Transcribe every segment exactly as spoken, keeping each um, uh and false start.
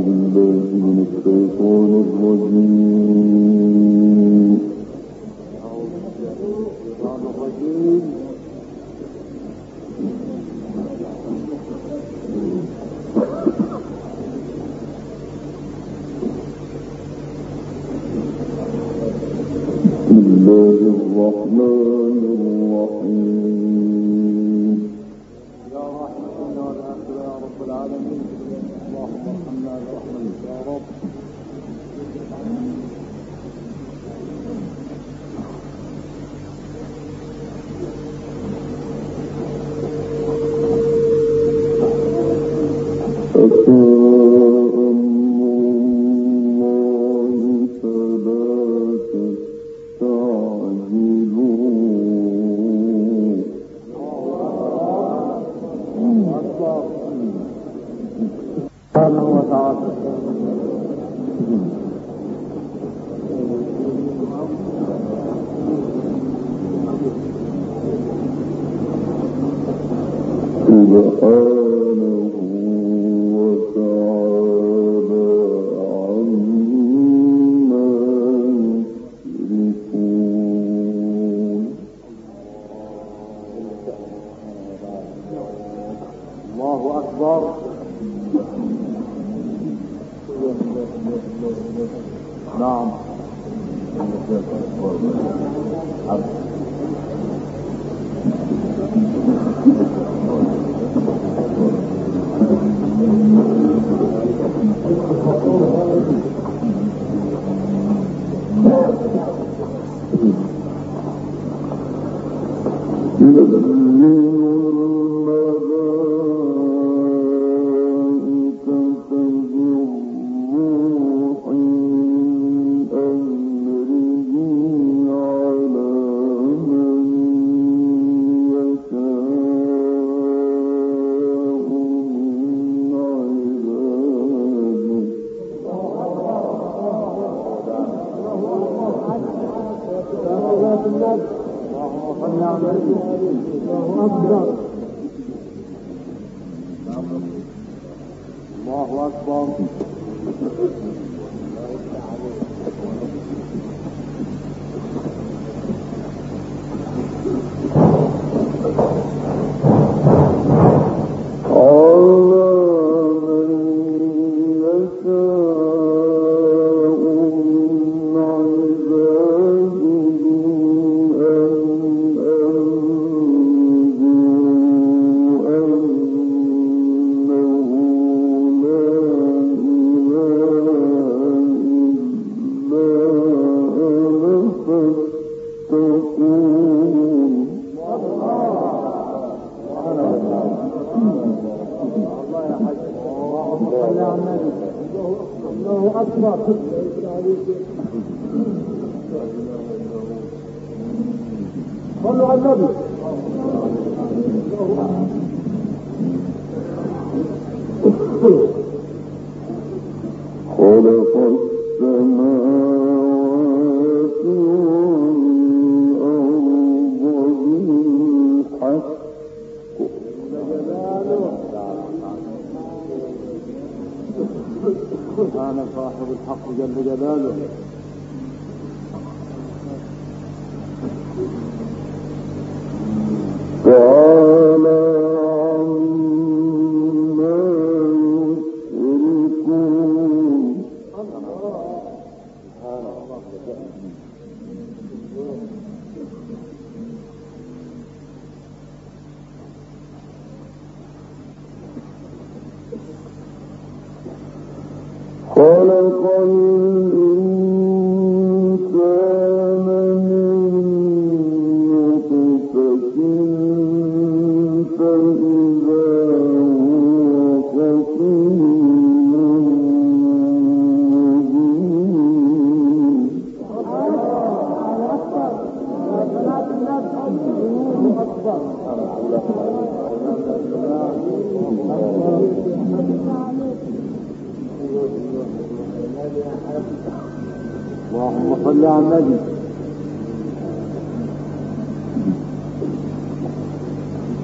اللهم صل على النبي.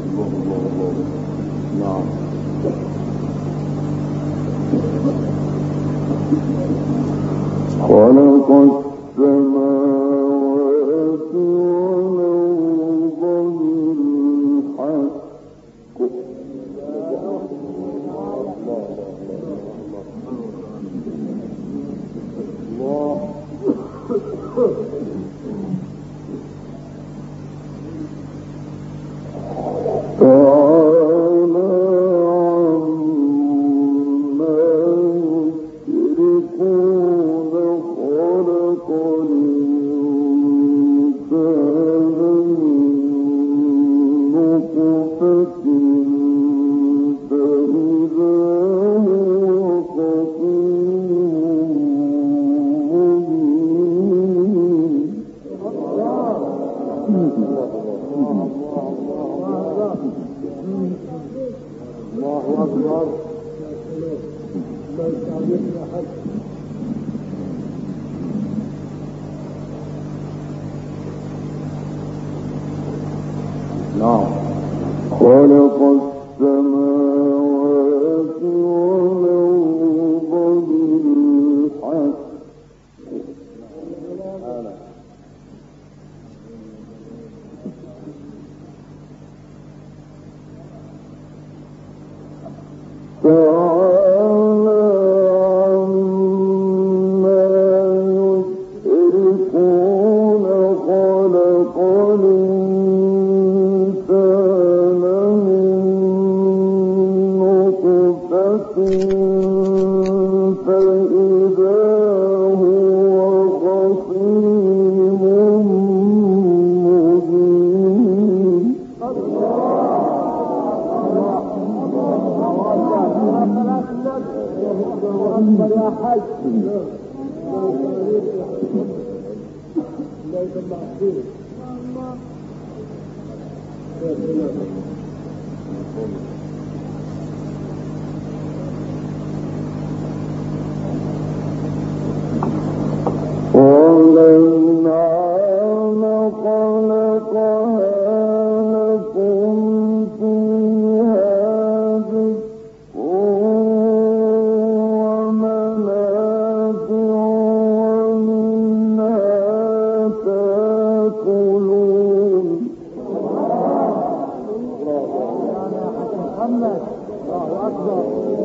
نعم خلق السماوات والأرض بالحق خلق السماوات والأرض بالحق تعالى عما يشركون خلق الإنسان فإذا هو خصيم مبين يا حاج والأنعام خلقها لكم فيها دفء ومنافع ومنها تأكلون. محمد الله أكبر.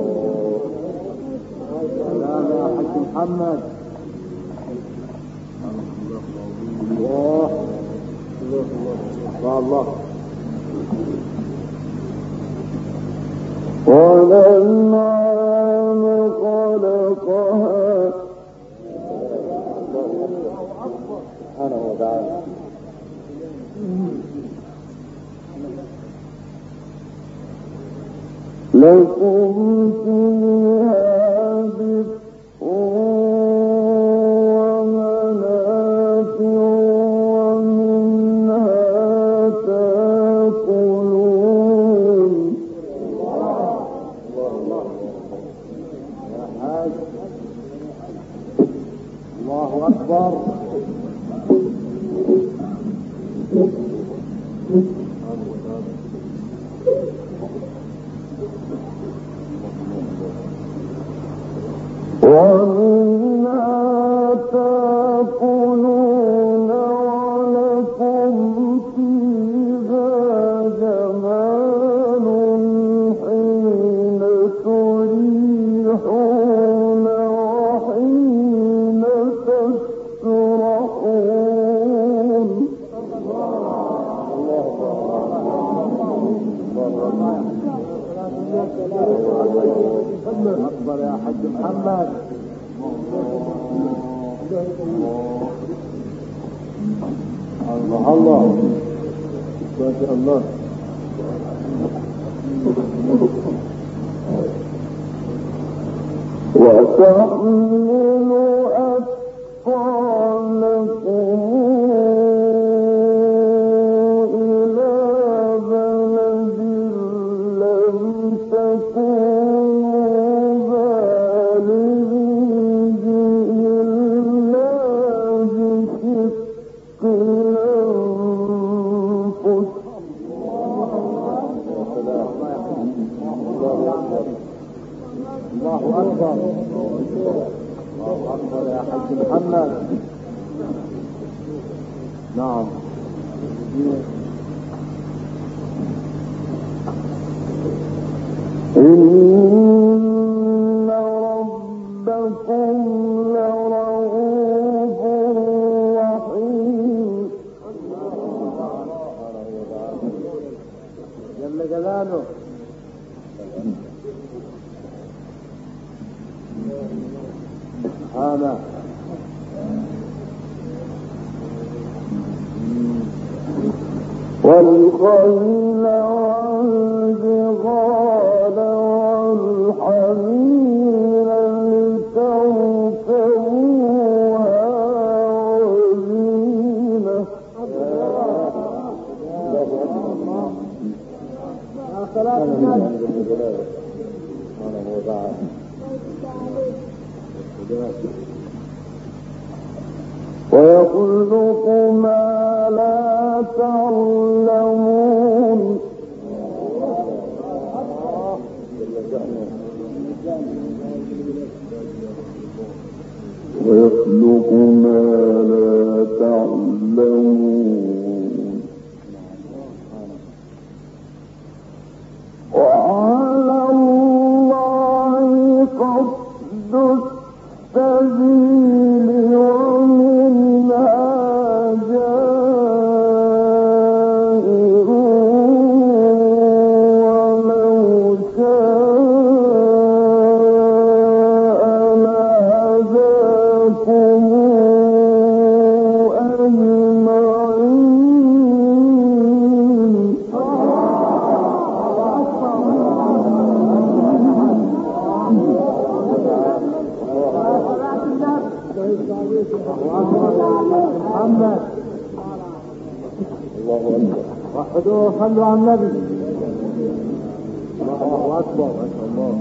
سلام يا حاج محمد. الله الله والأنعام خلقها سبحانه وتعالى لكم فيها دفء أكبر. ومنها تأكلون ولكم فيها جمال حين تريحون وحين تسرحون. أكبر يا حاج محمد. الله الله ما شاء الله. وتحمل أثقالكم إلى بلد لم تكونوا بالغيه إلا بشق الأنفس. الله أكبر. أكبر يا حاج محمد. نعم. إن ربكم لرؤوف رحيم. جل جلاله. سبحانه. والخيل والبغال والحمير لتركبوها وزينة. ويخلق ما لا تعلمون. ويخلق ما لا تعلمون. وعلى الله قصد السبيل ومنها جائر ولو شاء لهداكم أجمعين. محمد. الله أكبر. وحدوا وصلوا على النبي. الله أكبر. ما شاء الله.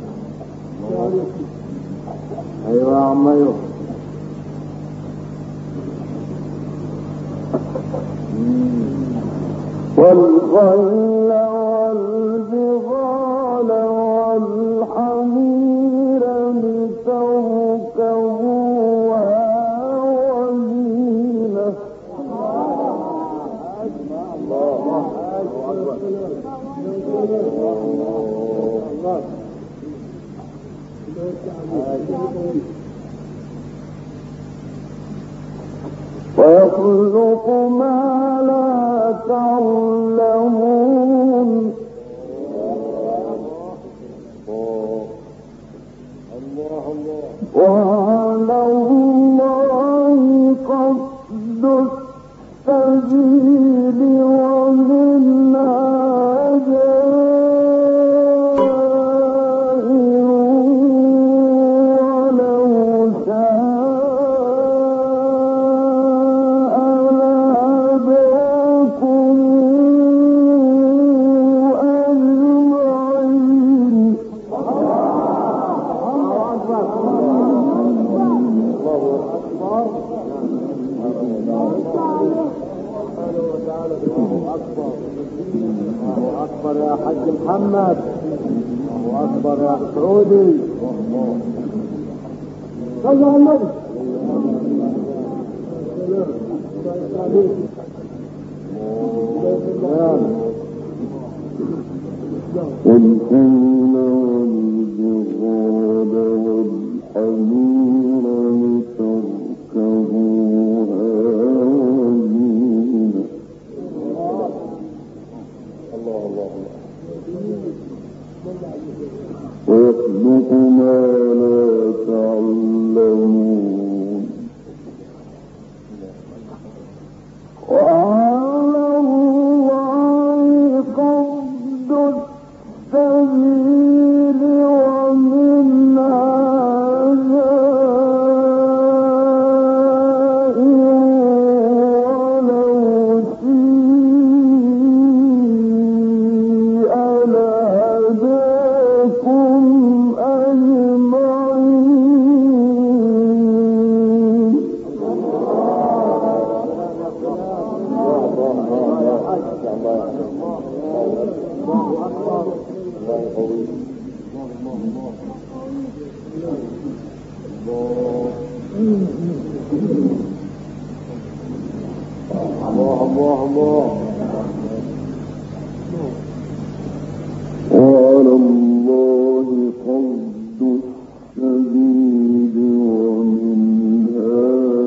أيوة يا عم أيوة. والخيل والبغال والحمير لتركبوها وزينة. ويخلق ما لا تعلمون. وعلى الله قصد السبيل ومنها جائر ولو شاء لهداكم أجمعين. الله أكبر يا حاج محمد. الله أكبر يا سعودي. صلى على النبي. والخيل والبغال والحمير لتركبوها وزينة. الله الله. ويخلق ما لا تعلمون. وعلى الله قصد السبيل ومنها جائر ولو شيء لهداكم أجمعين. الله الله الله. وعلى الله قصد السبيل ومنها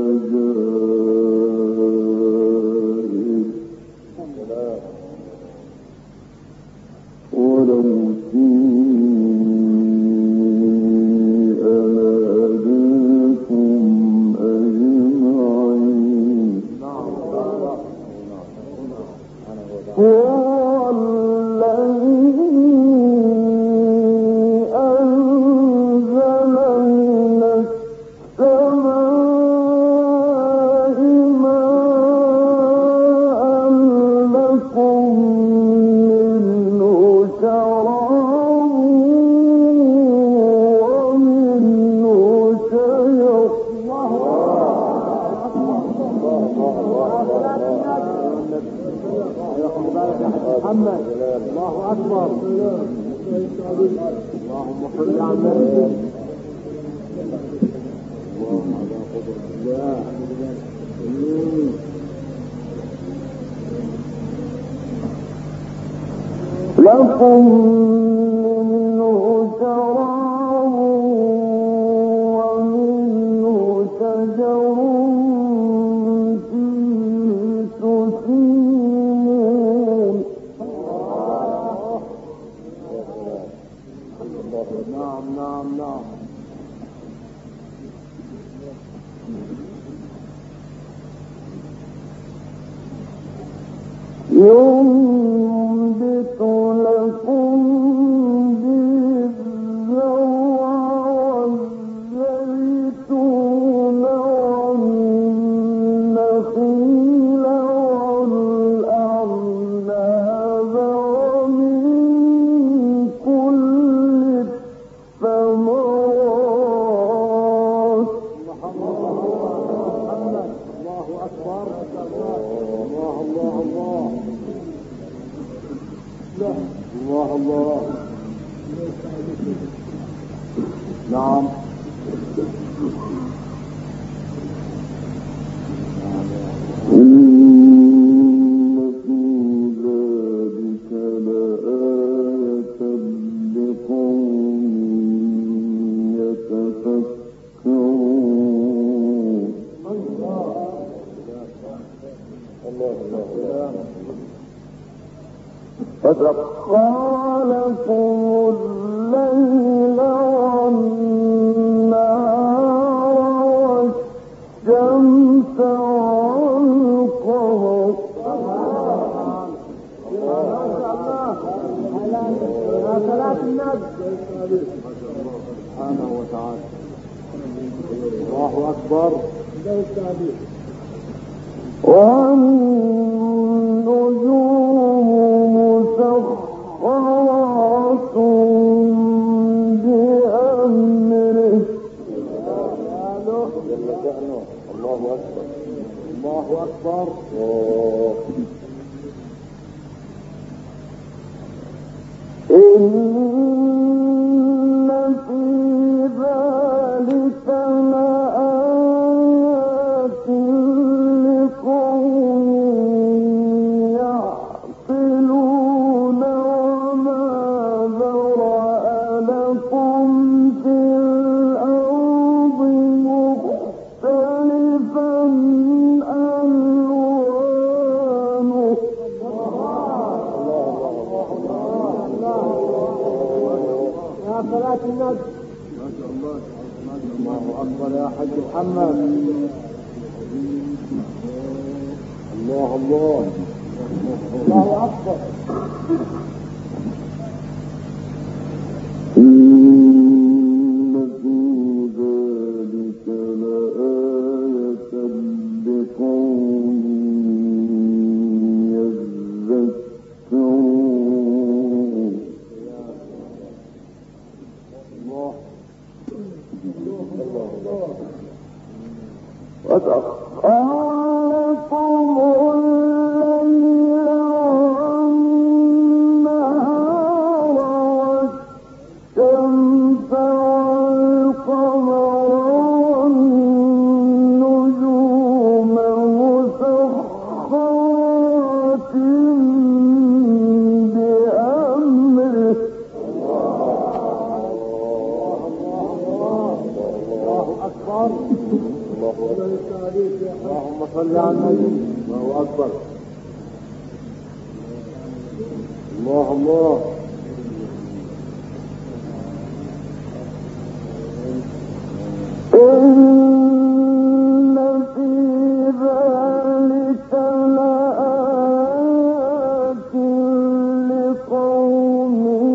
جائر ولو شيء لهداكم أجمعين. هو الذي أنزل من السماء ماء لكم منه شراب ومنه شجر محمد. الله أكبر. اللهم صل على النبي. اللهم على قدرة الله. لكم منه شراب ومنه شجر فيه تسيمون. نعم نعم نعم. ينبت لكم به الزرع والزيتون والنخيل والأعناب ومن كل الثمرات. الله أكبر. الله الله الله. الله الله. نعم. إن في ذلك لآية لقوم يتفكرون. فسخر لكم الليل والنهار والشمس والقمر. سبحانه وتعالى. الله أكبر. والنجوم مسخرات بأمره. الله أكبر. الله أكبر. إن في ذلك لآيات لقوم يعقلون. وما ذرأ لكم في الأرض مختلفا ألوانه. صلاة النبي. ما شاء الله. الله أكبر يا حاج محمد. الله الله. الله أكبر. إن في ذلك لآية لقوم يذكرون. وسخر لكم الليل والنهار صل على النبي. الله أكبر. الله الله. إن في ذلك لآيات لقوم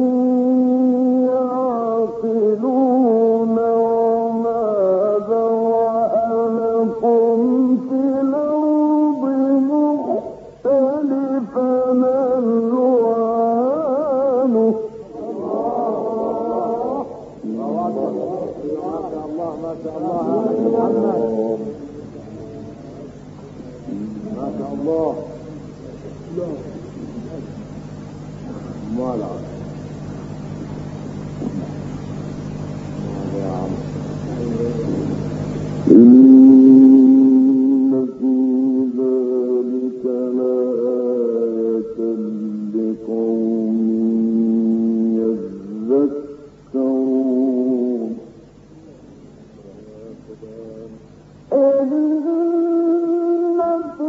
يعقلون وما ذرأ لكم في الأرض مختلفا ألوانه. ما شاء الله محمد. ما شاء الله. ما لا إن في ذلك لآية لقوم يذكرون. إن في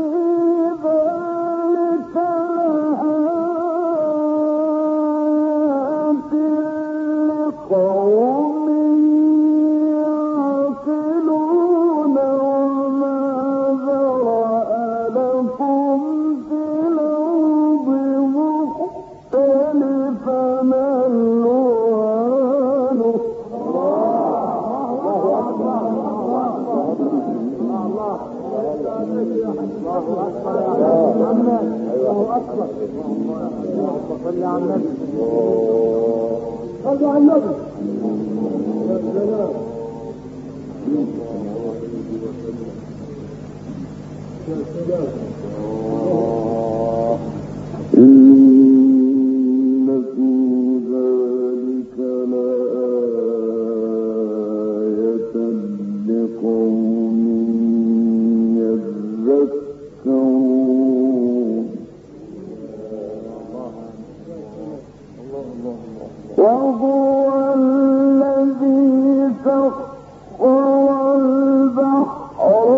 ذلك لآيات لقوم يعقلون وما ذرأ لكم في الأرض مختلفا ألوانه. الله أكبر. صل على النبي. صل على النبي. إن في ذلك لآية لقوم يذكرون. وهو الذي سخر البحر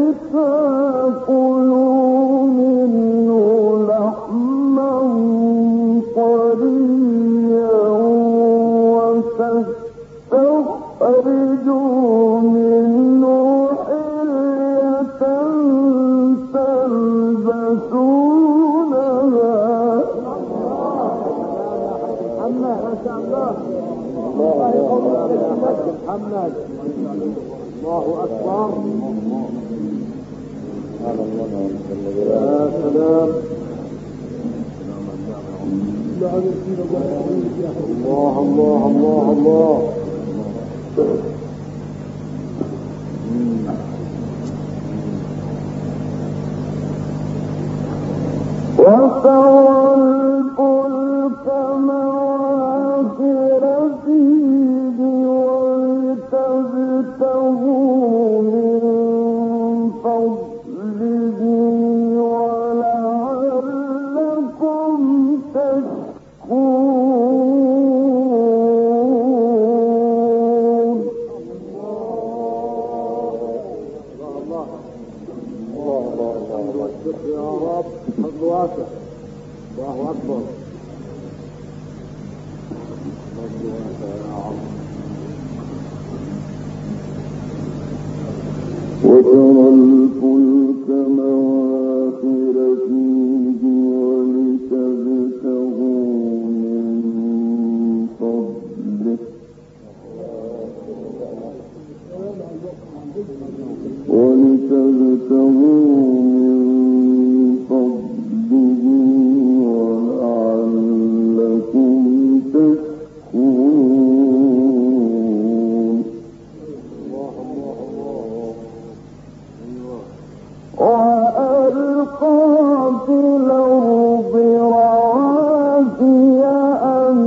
لتأكلوا منه لحما طريا وتستخرجوا منه حلية تلبسونها. محمد. ما شاء الله. الله يقومك محمد. الله أكبر. يا سلام. الله الله الله الله. وترى الفلك مواخر فيه ولتبتغوا من فضله ولعلكم تشكرون. يا رب فضل واسع. الله أكبر. فضل واسع يا رب. وترى الفلك مواخر فيه ولتبتغوا من فضله ولتبتغوا من فضله ولعلكم تشكرون. وألقى في الأرض رواسي أن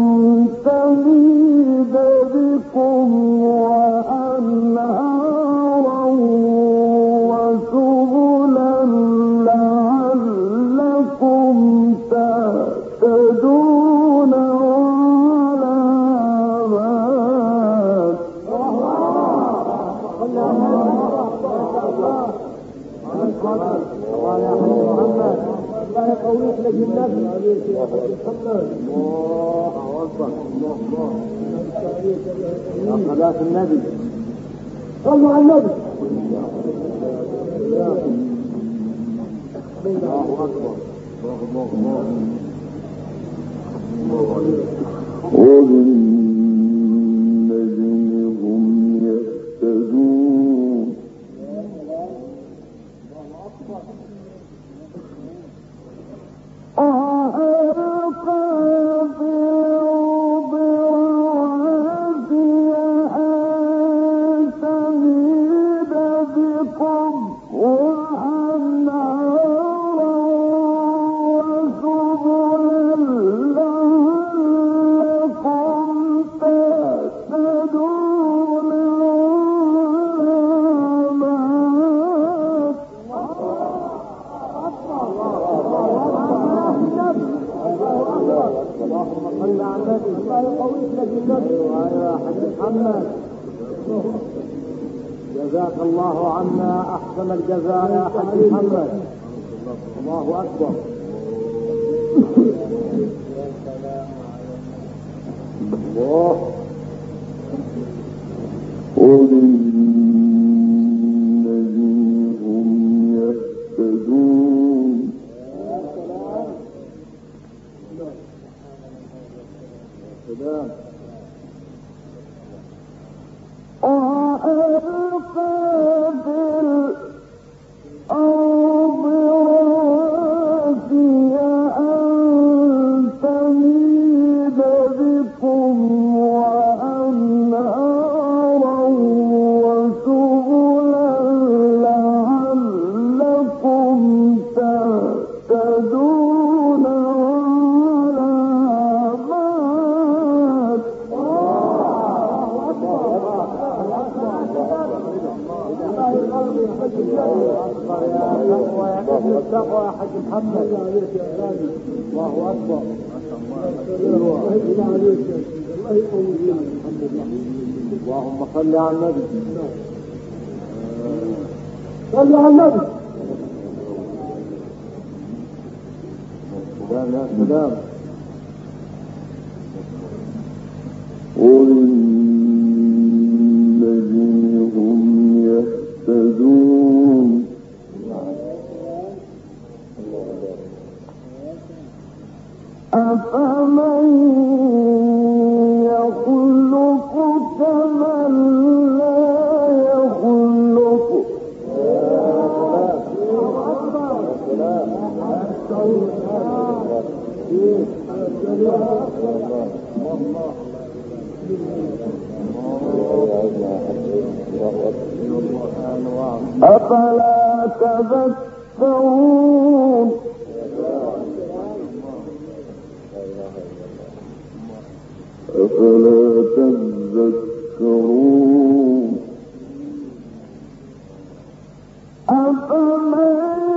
تميد بكم وأنهارا وسبلا لعلكم تهتدون وعلامات. يقويك لك النبي يا محمد. الله أكبر. الله يا صلاة النبي. صلوا على النبي. الله أكبر. الله الله وبالنجم هم يهتدون جزاك الله عنا أحسن الجزاء يا حاج محمد. الله أكبر. الله وبالنجم هم يهتدون سلام. التقوى يا حاج محمد. الله أكبر. اللهم صل على النبي. صل على النبي. سلام يا سلام. وبالنجم هم يهتدون أفمن يخلق كمن لا يخلق أفلا تذكرون أفلا تذكرون أفمن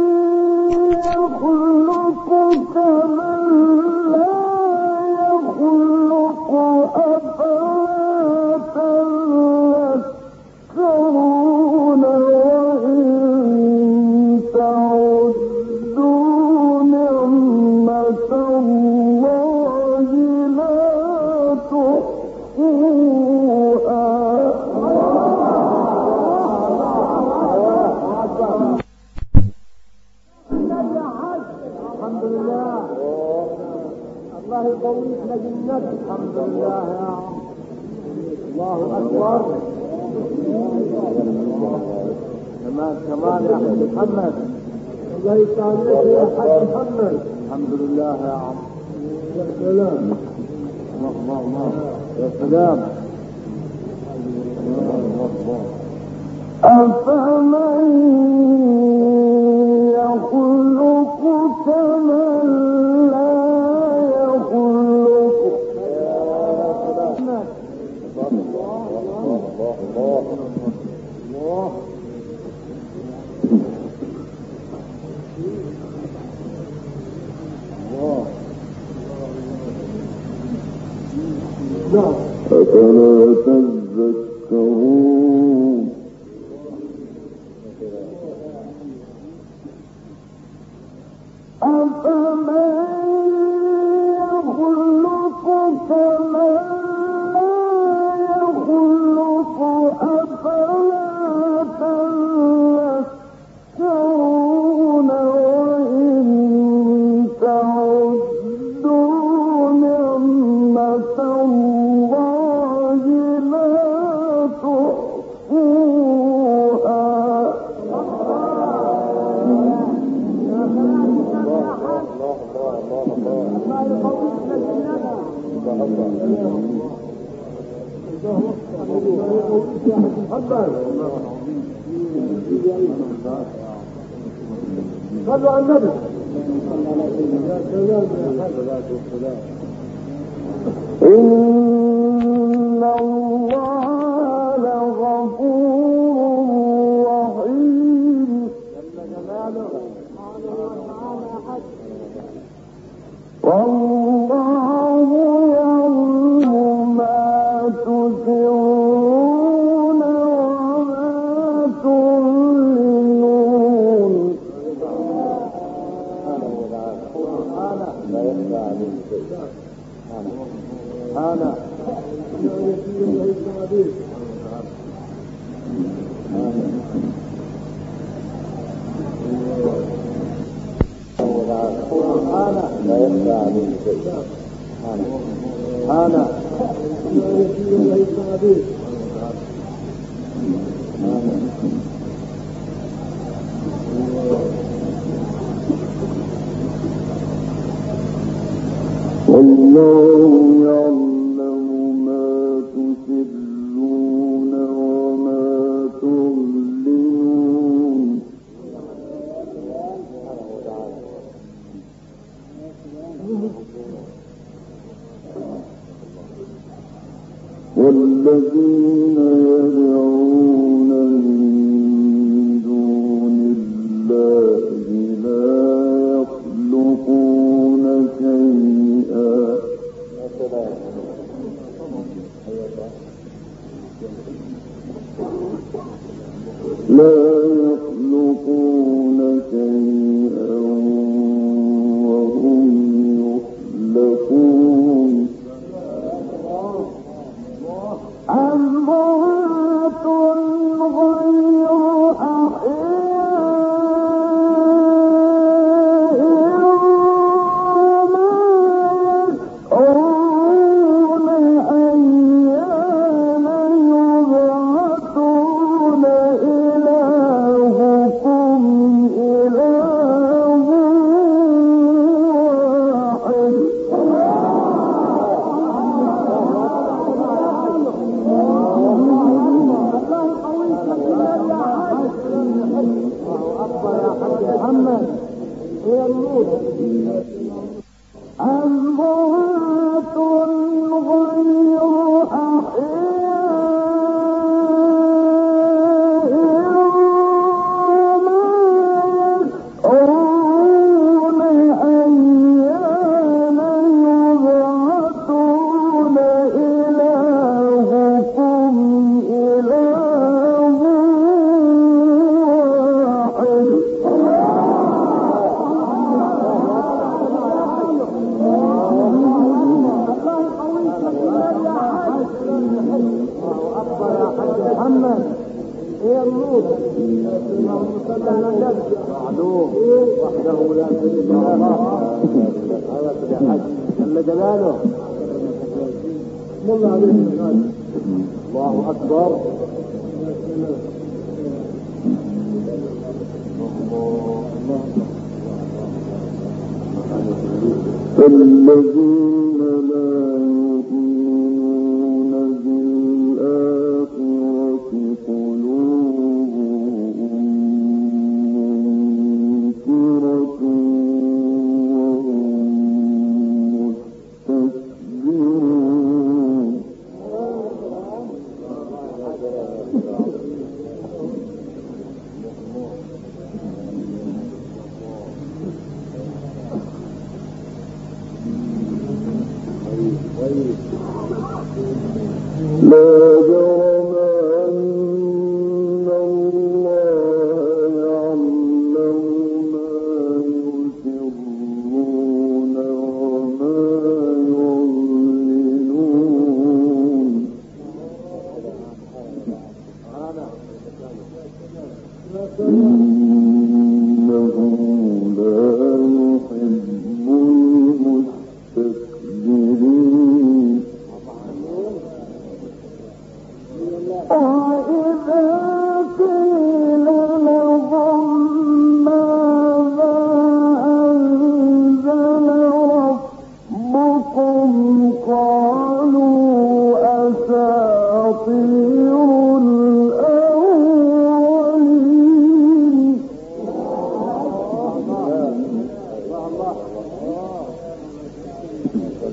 يخلق كمن لا يخلق أفلا تذكرون وإن تعدوا نعمة الله لا تحصوها الحمد لله. الله يقويك لجنتك. الحمد لله يا عم. الله أكبر. كمان كمان يا حاج محمد. الله يسعدك يا حاج محمد. الحمد لله يا عم. يا سلام. الله الله الله. يا سلام. أفمن يخلق كمن لا يخلق أفلا تذكرون أفمن صلوا على النبي. إن الله لغفور رحيم. والله يعلم ما تسرون وما تعلنون. أنا لا يخفى عليه شيء. أنا أنا والله يعلم ما تسرون وما تعلنون. والذين يدعون من دون الله لا يخلقون شيئا لا يخلقون شيئا وهم يخلقون. أموات غير أحياء وما يشعرون أيان يبعثون. إلهكم إله واحد. محمد هي النور. أموات غير أحياء وما يشعرون أيان يبعثون. إلهكم إله واحد. محمد هي النور. معلوم وحده لا شريك له. جل جلاله. الله عليه. الله أكبر. فالذين لا يؤمنون بالآخرة قلوبهم منكرة وهم مستكبرون. لا جرم أن الله يعلم ما يسرون وما يعلنون. إنه لا يحب المستكبرين.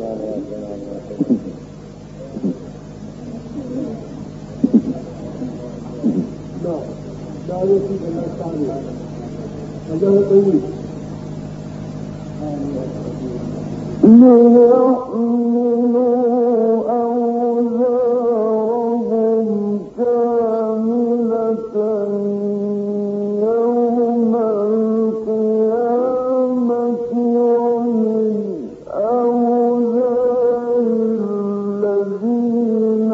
لا يوجد إلا الثاني هذا طويل ليحملوا أوزارهم كاملة يوم القيامة ومن أوزار الذين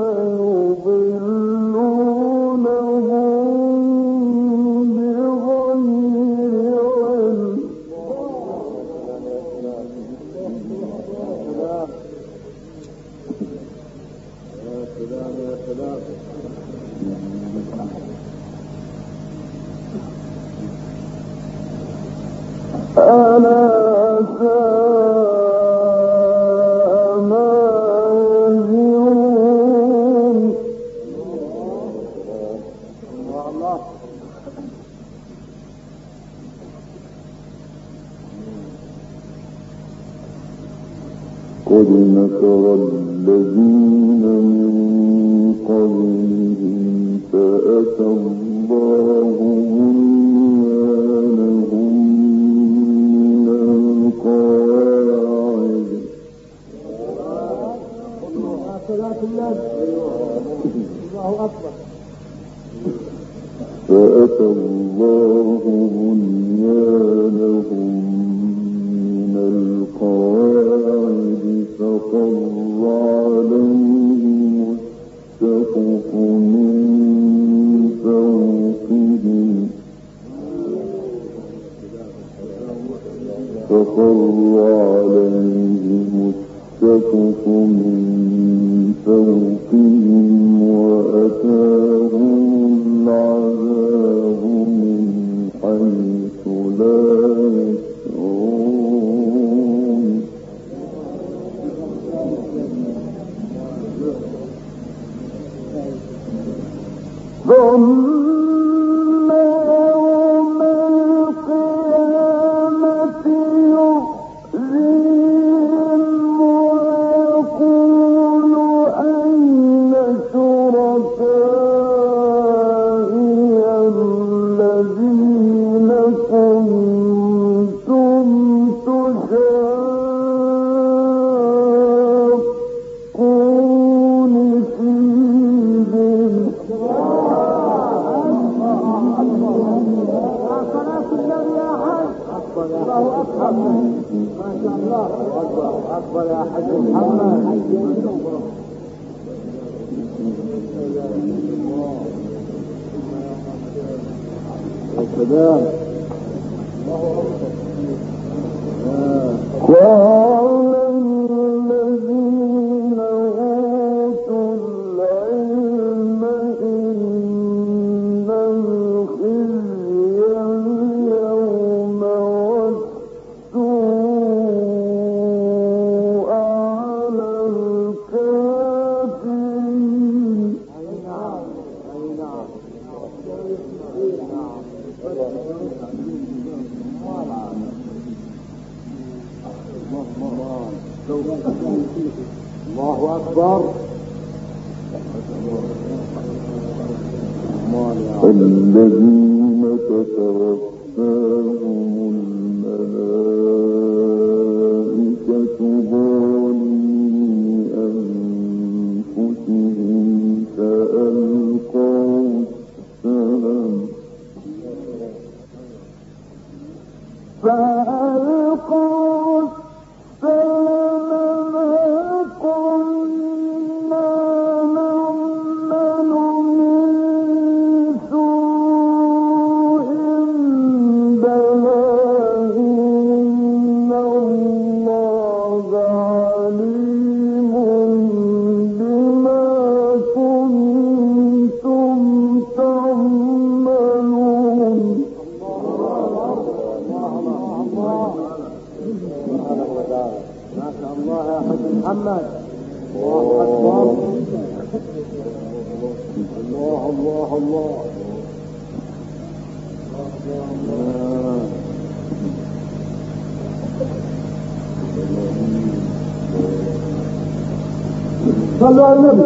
يضلونهم بغير علم. ألا ساء ما يزرون. قد مكر الذين من قبلهم فأتى الله بنيانهم من القواعد فأتى الله بنيانهم من القواعد فقر عليهم السقف من فوقهم فقر عليهم السقف من فوقهم وأتاهم العذاب من حيث لا يشعرون. ثم يوم القيامة يخزيهم ويقول أين شركائي الذين كنتم تشاقون فيهم. ما شاء الله أكبر يا حج محمد. السلام قال الذين أوتوا العلم إن الخزي اليوم والسوء على الكافرين. الله أكبر. الذين تتوفاهم الملائكة ظالمي أنفسهم فألقوا السلام فألقوا السلام ما كنا نعمل من سوء بلى إن الله عليم بما كنتم تعملون. ما شاء الله يا حج محمد. الله أكبر. الله الله الله. صلوا على النبي.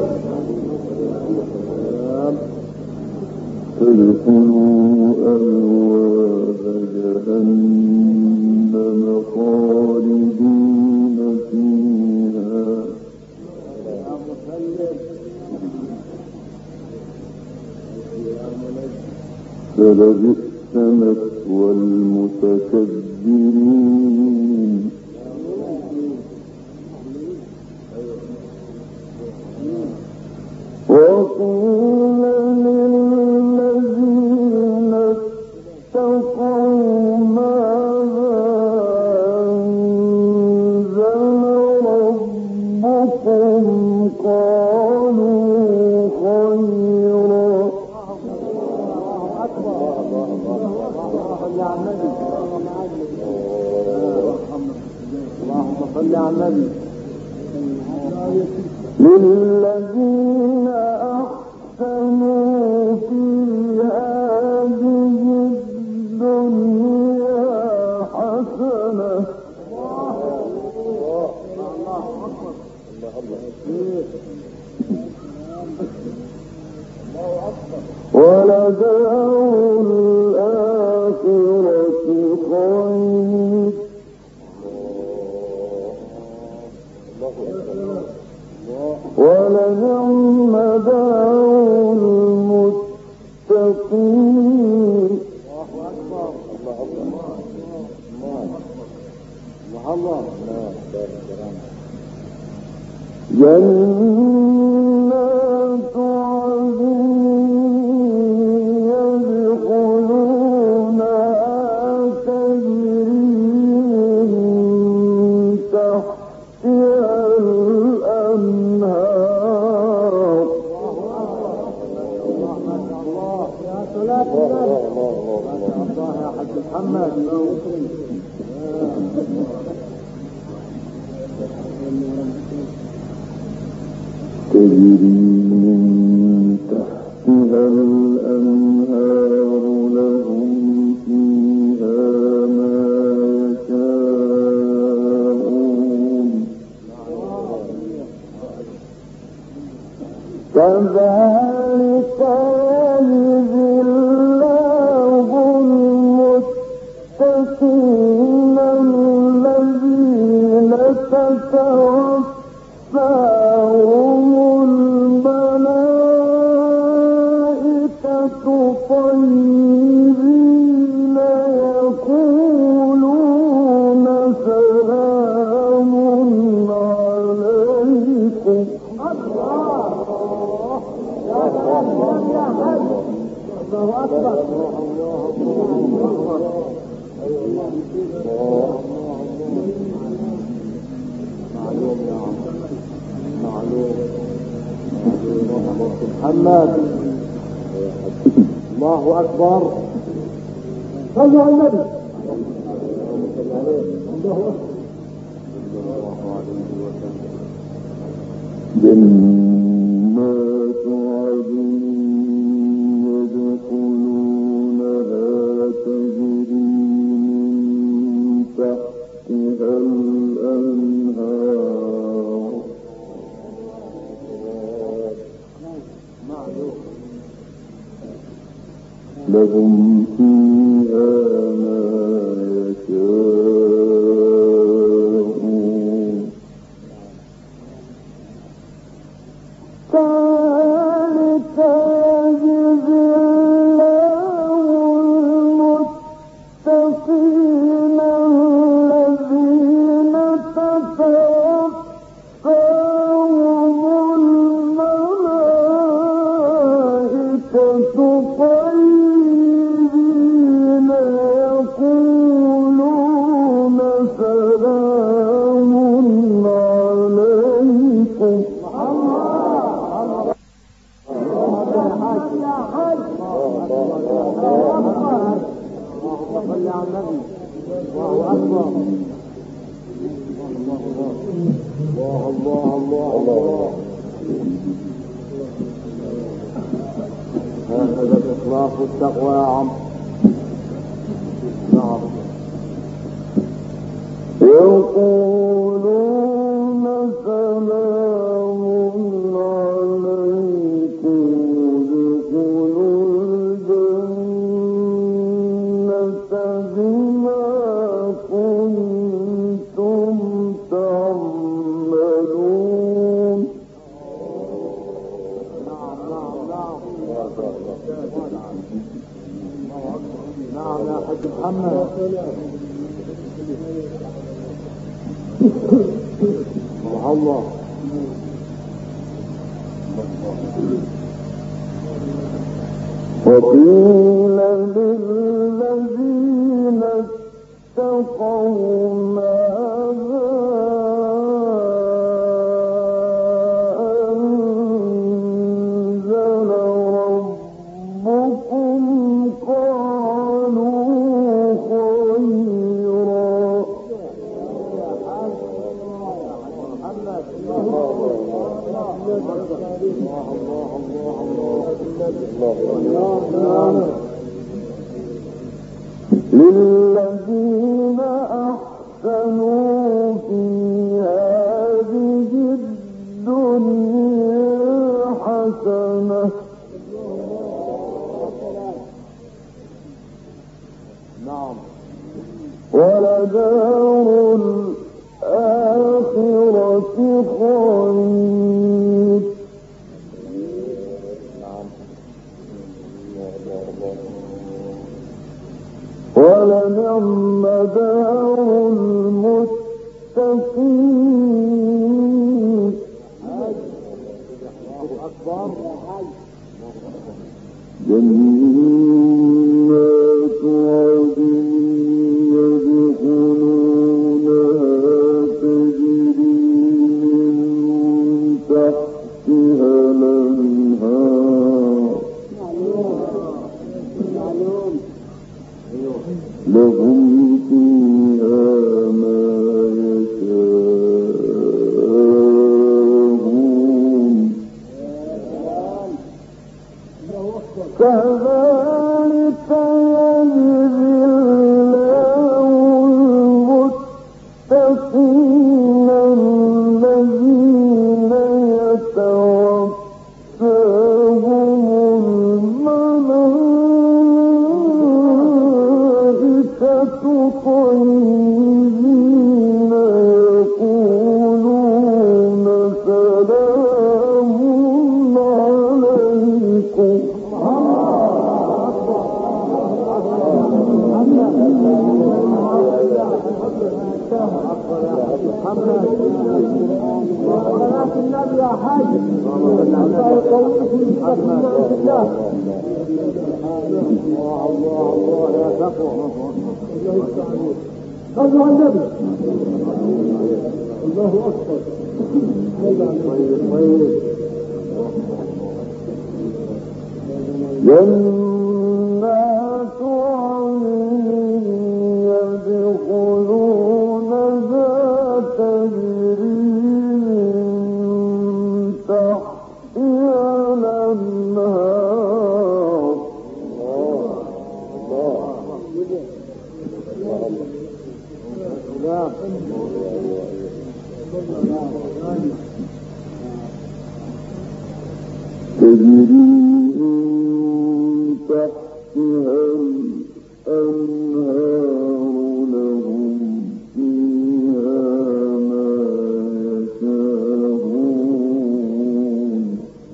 ادخلوا أبواب جهنم خالدين فيها فلبئس مثوى المتكبرين. وقيل للذين اتقوا ماذا أنزل ربكم قالوا خيرا. اللهم صل على النبي. للذين أحسنوا في هذه الدنيا حسنة ولدار الآخرة خير ولنعم دار المتقين. جنات عدن يدخلونها تجري من تحتها الأنهار. تجري من تحتها الأنهار لهم فيها ما يشاءون كذلك يجزي الله المتقين الذين تتوفاهم الملائكة طيبين يقولون سلام عليكم. محمد الله أكبر. صلوا على النبي. جنات عدن يدخلونها تجري من تحتها الأنهار لهم فيها ما يشاءون كذلك يجزي الله المتقين الذين تتوفاهم الملائكة طيبين يقولون سلام عليكم. الله الله الله. هذا الإخلاص والتقوى يا عم. نعم. يقولون محمد الله وقيل للذين اتقوا ماذا أنزل ربكم قالوا للذين أحسنوا في هذه الدنيا حسنة نعم ولدار الآخرة خير ولنعم دار المتقين جنات عدن يدخلونها تجري من تحتها الأنهار لهم فيها ما يشاءون كذلك يجزي الله المتقين الذين يتوفاهم الملائكة طيبين يقولون سلام عليكم صلاة النبي يا حاج الله يقويك ويستقيم عند الله الله الله يا تقوى صلوا على النبي الله أكبر طيب طيب جنات عدن يدخلونها تجري من تحتها الأنهار تجري من تحتها الأنهار لهم فيها ما يشاءون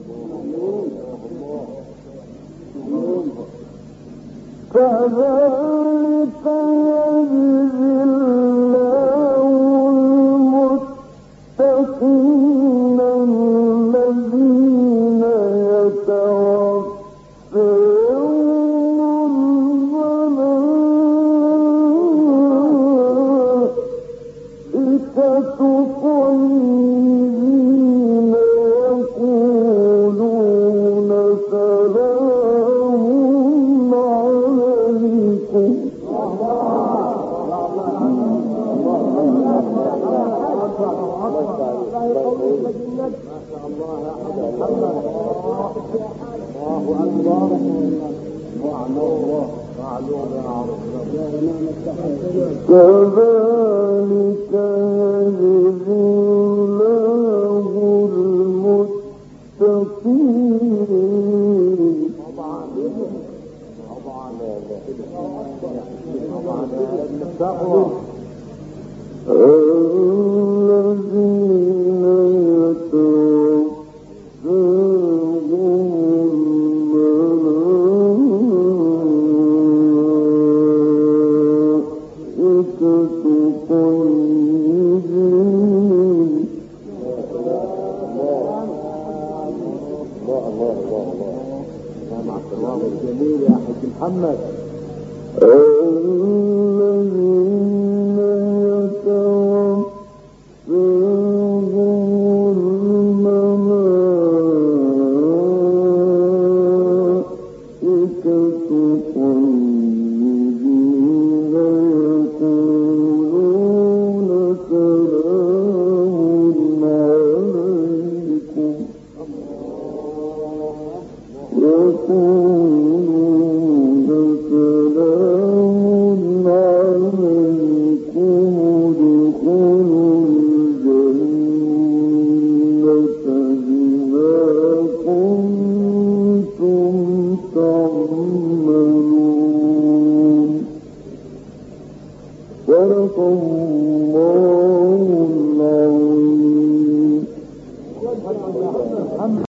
كذلك يجزي الله المتقين الذين يتوفاهم الملائكة طيبين يقولون سلام عليكم كذلك يجزي الله المتقين الذين يتوفاهم الله الله الله الله مع الكرام الجميل يا حاج محمد. الذين يتوفاهم الملائكة طيبين يقولون سلام عليكم يقولون سلام عليكم ادخلوا الجنة بما كنتم تعملون. صدق الله العظيم.